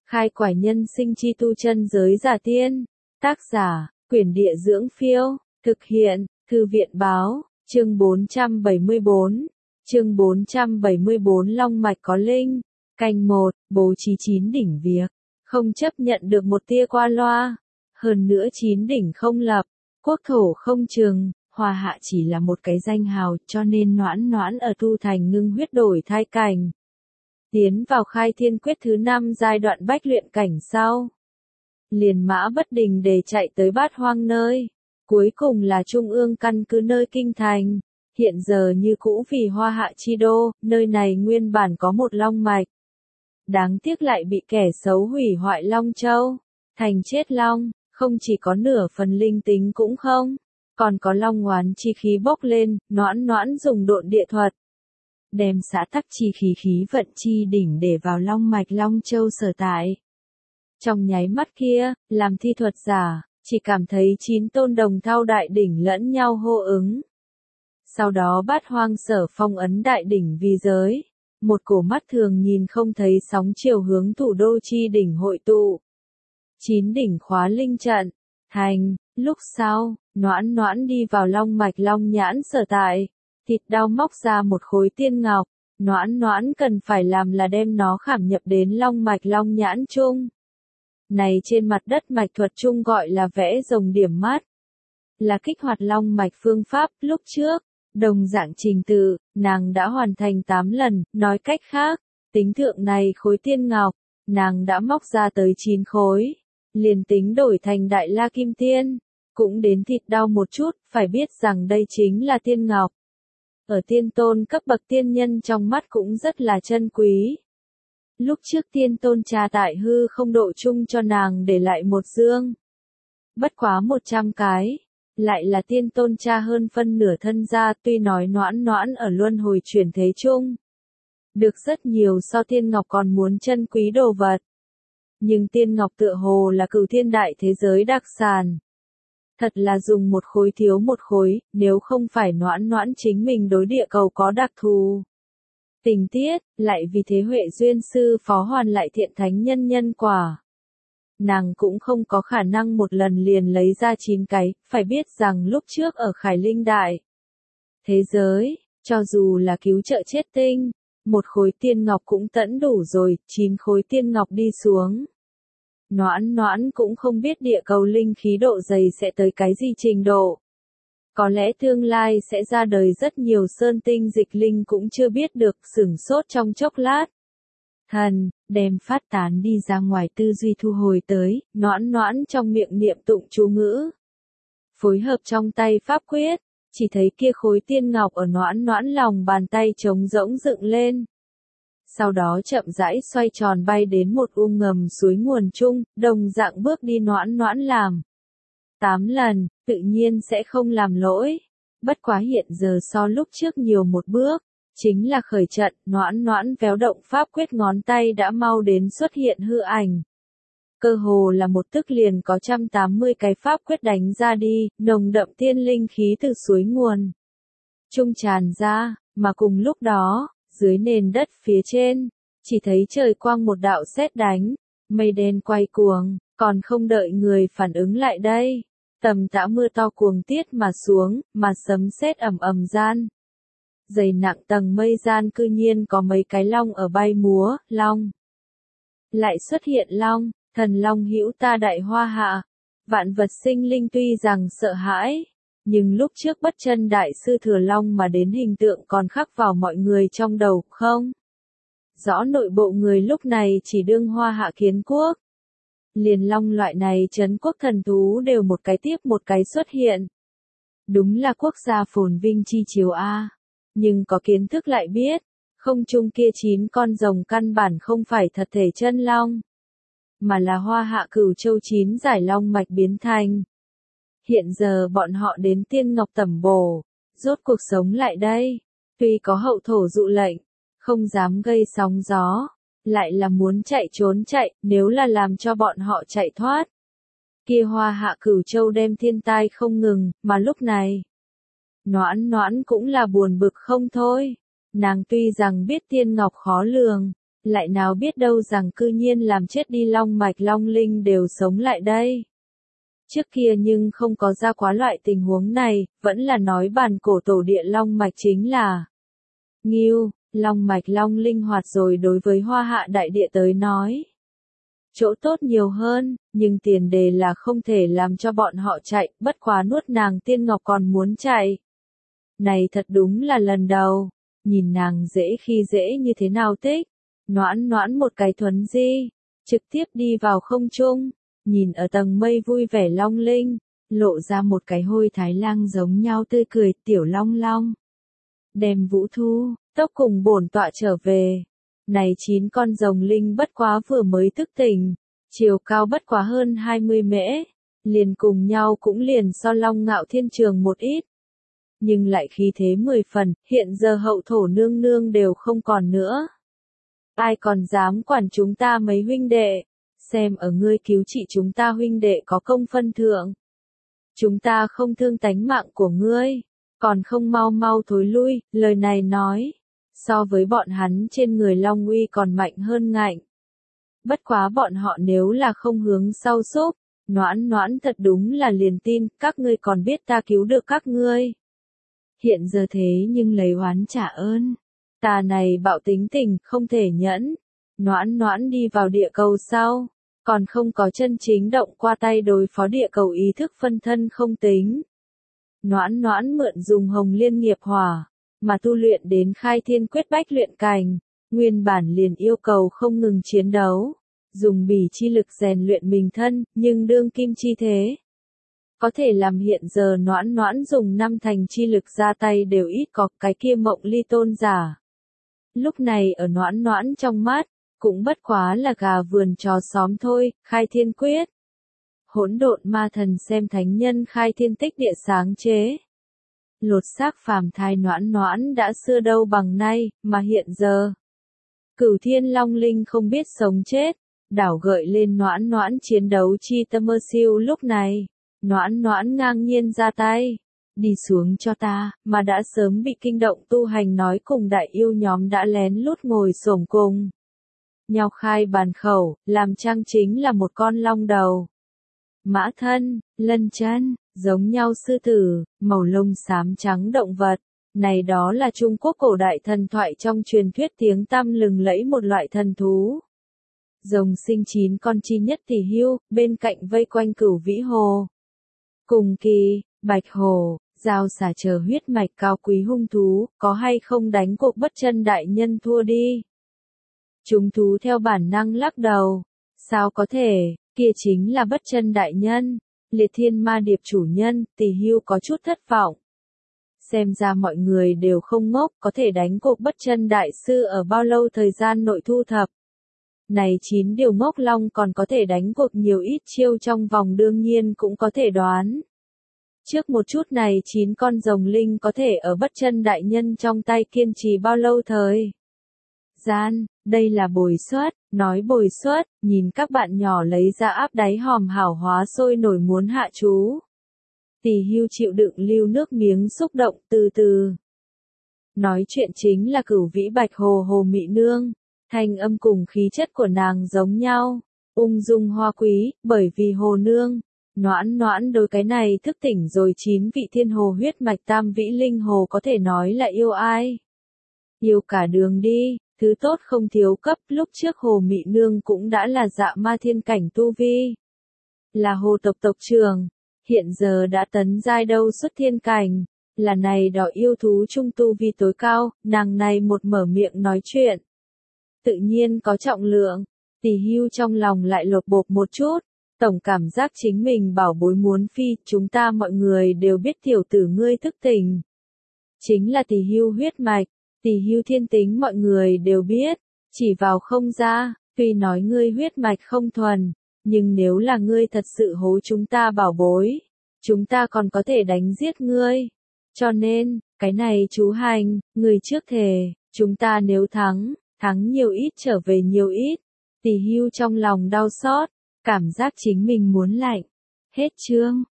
Khai quải nhân sinh chi tu chân giới giả tiên. Tác giả, Quyển Địa Dưỡng Phiêu. Thực hiện, Thư viện Báo. Chương 474. Chương 474 Long mạch có linh. Canh 1, bố trí 9 đỉnh việc. Không chấp nhận được một tia qua loa. Hơn nữa 9 đỉnh không lập, quốc thổ không trường, Hoa Hạ chỉ là một cái danh hào, cho nên Noãn Noãn ở tu thành ngưng huyết đổi thai cảnh. Tiến vào khai thiên quyết thứ 5 giai đoạn bách luyện cảnh sau. Liền mã bất đình để chạy tới Bát Hoang nơi. Cuối cùng là trung ương căn cứ nơi kinh thành. Hiện giờ như cũ vì Hoa Hạ chi đô, nơi này nguyên bản có một long mạch. Đáng tiếc lại bị kẻ xấu hủy hoại Long Châu. Thành chết long, không chỉ có nửa phần linh tính cũng không. Còn có long oán chi khí bốc lên, Noãn Noãn dùng độn địa thuật. Đem xã tắc chi khí vận chi đỉnh để vào long mạch Long Châu sở tại. Trong nháy mắt kia, làm thi thuật giả, chỉ cảm thấy 9 tôn đồng thau đại đỉnh lẫn nhau hô ứng. Sau đó Bát Hoang sở phong ấn đại đỉnh vi giới. Một cổ mắt thường nhìn không thấy sóng chiều hướng thủ đô chi đỉnh hội tụ. 9 đỉnh khóa linh trận. Thành, lúc sau, Noãn Noãn đi vào long mạch Long Nhãn sở tại. Thịt đao móc ra một khối tiên ngọc. Noãn Noãn cần phải làm là đem nó khảm nhập đến long mạch Long Nhãn chung. Này trên mặt đất mạch thuật chung gọi là vẽ rồng điểm mắt. Là kích hoạt long mạch phương pháp lúc trước. Đồng dạng trình tự, nàng đã hoàn thành 8 lần, nói cách khác, tính thượng này khối tiên ngọc, nàng đã móc ra tới 9 khối, liền tính đổi thành đại la kim tiên, cũng đến thịt đau một chút, phải biết rằng đây chính là tiên ngọc. Ở tiên tôn cấp bậc tiên nhân trong mắt cũng rất là chân quý. Lúc trước tiên tôn cha tại hư không độ chung cho nàng để lại một dương. Bất quá 100 cái. Lại là tiên tôn cha hơn phân nửa thân gia, tuy nói Noãn Noãn ở luân hồi chuyển thế chung. Được rất nhiều so tiên ngọc còn muốn chân quý đồ vật. Nhưng tiên ngọc tựa hồ là cửu thiên đại thế giới đặc sản. Thật là dùng một khối thiếu một khối, nếu không phải Noãn Noãn chính mình đối địa cầu có đặc thù. Tình tiết, lại vì thế Huệ Duyên Sư phó hoàn lại thiện thánh nhân nhân quả. Nàng cũng không có khả năng một lần liền lấy ra 9 cái, phải biết rằng lúc trước ở Khải Linh Đại thế giới, cho dù là cứu trợ chết tinh, một khối tiên ngọc cũng tẫn đủ rồi, 9 khối tiên ngọc đi xuống. Noãn Noãn cũng không biết địa cầu linh khí độ dày sẽ tới cái gì trình độ. Có lẽ tương lai sẽ ra đời rất nhiều sơn tinh dịch linh cũng chưa biết được, sửng sốt trong chốc lát. Thần, đem phát tán đi ra ngoài tư duy thu hồi tới, Noãn Noãn trong miệng niệm tụng chú ngữ. Phối hợp trong tay pháp quyết, chỉ thấy kia khối tiên ngọc ở Noãn Noãn lòng bàn tay trống rỗng dựng lên. Sau đó chậm rãi xoay tròn bay đến một ngầm suối nguồn chung, đồng dạng bước đi Noãn Noãn làm. 8 lần, tự nhiên sẽ không làm lỗi. Bất quá hiện giờ so lúc trước nhiều một bước. Chính là khởi trận, Noãn Noãn véo động pháp quyết ngón tay đã mau đến xuất hiện hư ảnh. Cơ hồ là một tức liền có 180 cái pháp quyết đánh ra đi, nồng đậm tiên linh khí từ suối nguồn trung tràn ra, mà cùng lúc đó, dưới nền đất phía trên, chỉ thấy trời quang một đạo sét đánh, mây đen quay cuồng, còn không đợi người phản ứng lại đây. Tầm tã mưa to cuồng tiết mà xuống, mà sấm sét ầm ầm gian. Dày nặng tầng mây gian cư nhiên có mấy cái long ở bay múa, long. Lại xuất hiện long, thần long hữu ta đại Hoa Hạ. Vạn vật sinh linh tuy rằng sợ hãi, nhưng lúc trước bất chân đại sư thừa long mà đến hình tượng còn khắc vào mọi người trong đầu, không? Rõ nội bộ người lúc này chỉ đương Hoa Hạ kiến quốc. Liền long loại này trấn quốc thần thú đều một cái tiếp một cái xuất hiện. Đúng là quốc gia phồn vinh chi chiếu A. Nhưng có kiến thức lại biết, không trung kia 9 con rồng căn bản không phải thật thể chân long, mà là Hoa Hạ Cửu Châu 9 giải long mạch biến thành. Hiện giờ bọn họ đến tiên ngọc tẩm bổ, rốt cuộc sống lại đây, tuy có hậu thổ dụ lệnh, không dám gây sóng gió, lại là muốn chạy trốn chạy, nếu là làm cho bọn họ chạy thoát. Kia Hoa Hạ Cửu Châu đem thiên tai không ngừng, mà lúc này Noãn Noãn cũng là buồn bực không thôi. Nàng tuy rằng biết tiên ngọc khó lường, Lại nào biết đâu rằng cư nhiên làm chết đi long mạch long linh đều sống lại đây. Trước kia nhưng không có ra quá loại tình huống này, vẫn là nói bản cổ tổ địa long mạch chính là Ngưu, long mạch long linh hoạt rồi đối với Hoa Hạ đại địa tới nói. Chỗ tốt nhiều hơn, nhưng tiền đề là không thể làm cho bọn họ chạy, bất quá nuốt nàng tiên ngọc còn muốn chạy. Này thật đúng là lần đầu, nhìn nàng dễ khi dễ như thế nào thích, noãn noãn một cái thuấn di, trực tiếp đi vào không trung, nhìn ở tầng mây vui vẻ long linh, lộ ra một cái hôi thái lang giống nhau tươi cười tiểu long long. Đem Vũ Thu, tốc cùng bổn tọa trở về. Này 9 con rồng linh bất quá vừa mới thức tỉnh, chiều cao bất quá hơn 20 mễ, liền cùng nhau cũng liền so long ngạo thiên trường một ít. Nhưng lại khí thế 10 phần, hiện giờ hậu thổ nương nương đều không còn nữa. Ai còn dám quản chúng ta mấy huynh đệ, xem ở ngươi cứu trị chúng ta huynh đệ có công phân thượng. Chúng ta không thương tánh mạng của ngươi, còn không mau mau thối lui, lời này nói. So với bọn hắn trên người long uy còn mạnh hơn ngạnh. Bất quá bọn họ nếu là không hướng sau xúc, noãn noãn thật đúng là liền tin, các ngươi còn biết ta cứu được các ngươi. Hiện giờ thế nhưng lấy oán trả ơn. Ta này bạo tính tình, không thể nhẫn. Noãn noãn đi vào địa cầu sau, còn không có chân chính động qua tay đối phó địa cầu ý thức phân thân không tính. Noãn noãn mượn dùng hồng liên nghiệp hỏa, mà tu luyện đến khai thiên quyết bách luyện cành, nguyên bản liền yêu cầu không ngừng chiến đấu, dùng bỉ chi lực rèn luyện mình thân, nhưng đương kim chi thế. Có thể làm hiện giờ noãn noãn dùng 5 thành chi lực ra tay đều ít có cái kia mộng ly tôn giả. Lúc này ở noãn noãn trong mắt, cũng bất quá là gà vườn chó xóm thôi, khai thiên quyết. Hỗn độn ma thần xem thánh nhân khai thiên tích địa sáng chế. Lột xác phàm thai noãn noãn đã xưa đâu bằng nay, mà hiện giờ. Cửu thiên long linh không biết sống chết, đảo gợi lên noãn noãn chiến đấu chi tâm mơ siêu lúc này. Noãn noãn ngang nhiên ra tay, đi xuống cho ta, mà đã sớm bị kinh động tu hành nói cùng đại yêu nhóm đã lén lút ngồi xổm cùng. Nhau khai bàn khẩu, làm trang chính là một con long đầu. Mã thân, lân chân, giống nhau sư tử, màu lông xám trắng động vật. Này đó là Trung Quốc cổ đại thần thoại trong truyền thuyết tiếng tăm lừng lẫy một loại thần thú. Rồng sinh 9 con chi nhất tỷ hưu, bên cạnh vây quanh Cửu Vĩ Hồ. Cùng kỳ, Bạch Hồ, Giao Xà chờ huyết mạch cao quý hung thú, có hay không đánh cuộc bất chân đại nhân thua đi. Chúng thú theo bản năng lắc đầu. Sao có thể, kia chính là bất chân đại nhân. Liệt thiên ma điệp chủ nhân, tỷ hưu có chút thất vọng. Xem ra mọi người đều không ngốc, có thể đánh cuộc bất chân đại sư ở bao lâu thời gian nội thu thập. Này 9 điều ngốc long còn có thể đánh cuộc nhiều ít chiêu trong vòng đương nhiên cũng có thể đoán. Trước một chút này 9 con rồng linh có thể ở bất chân đại nhân trong tay kiên trì bao lâu thời gian, đây là bồi suất, nói bồi suất, nhìn các bạn nhỏ lấy ra áp đáy hòm hảo hóa sôi nổi muốn hạ chú. Tỷ hưu chịu đựng lưu nước miếng xúc động từ từ. Nói chuyện chính là Cửu Vĩ Bạch Hồ Hồ Mị Nương. Thanh âm cùng khí chất của nàng giống nhau, ung dung hoa quý, bởi vì Hồ Nương, noãn noãn đối cái này thức tỉnh rồi 9 vị thiên hồ huyết mạch tam vĩ linh hồ có thể nói là yêu ai. Yêu cả đường đi, thứ tốt không thiếu cấp, lúc trước Hồ Mị Nương cũng đã là dạ ma thiên cảnh tu vi. Là hồ tộc tộc trưởng, hiện giờ đã tấn giai đâu xuất thiên cảnh, là này đỏ yêu thú trung tu vi tối cao, nàng này một mở miệng nói chuyện. Tự nhiên có trọng lượng, tỷ hưu trong lòng lại lột bột một chút, tổng cảm giác chính mình bảo bối muốn phi, chúng ta mọi người đều biết tiểu tử ngươi thức tỉnh. Chính là tỷ hưu huyết mạch, tỷ hưu thiên tính mọi người đều biết, chỉ vào không ra, tuy nói ngươi huyết mạch không thuần, nhưng nếu là ngươi thật sự hố chúng ta bảo bối, chúng ta còn có thể đánh giết ngươi. Cho nên, cái này chú hành, người trước thề, chúng ta nếu thắng nhiều ít trở về nhiều ít, tỷ hưu trong lòng đau xót, cảm giác chính mình muốn lạnh. Hết chương.